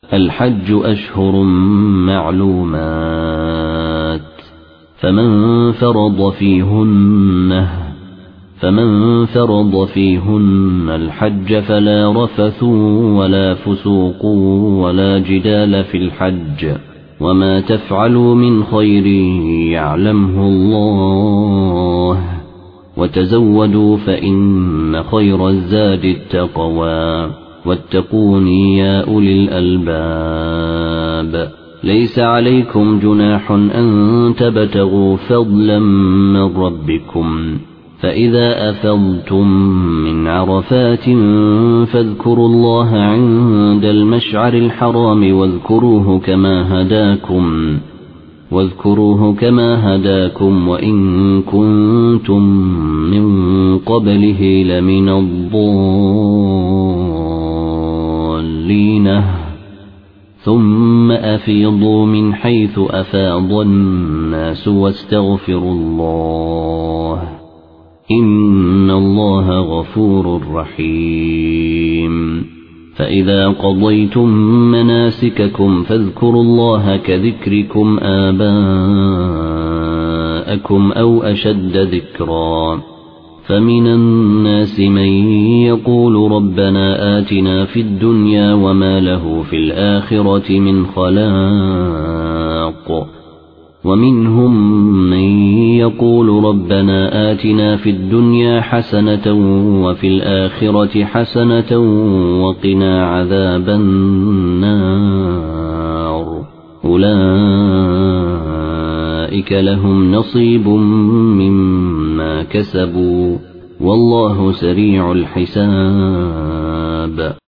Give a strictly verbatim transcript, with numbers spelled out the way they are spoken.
الحج أشهر معلومات فمن فرض فيهن فمن فرض فيهن الحج فلا رفث ولا فسوق ولا جدال في الحج وما تفعلوا من خير يعلمه الله وتزودوا فإن خير الزاد التقوى واتقون يا أولي الألباب ليس عليكم جناح أن تبتغوا فضلا من ربكم فإذا أفضتم من عرفات فاذكروا الله عند المشعر الحرام واذكروه كما هداكم واذكروه كما هداكم وإن كنتم من قبله لمن الضالين ثم أفيضوا من حيث أفاض الناس واستغفروا الله إن الله غفور رحيم فإذا قضيتم مناسككم فاذكروا الله كذكركم آباءكم أو أشد ذكرا فمن الناس من يقول ربنا آتنا في الدنيا وما له في الآخرة من خلاق ومنهم من يقول ربنا آتنا في الدنيا حسنة وفي الآخرة حسنة وقنا عذاب النار أولئك لهم نصيب مما كسبوا والله سريع الحساب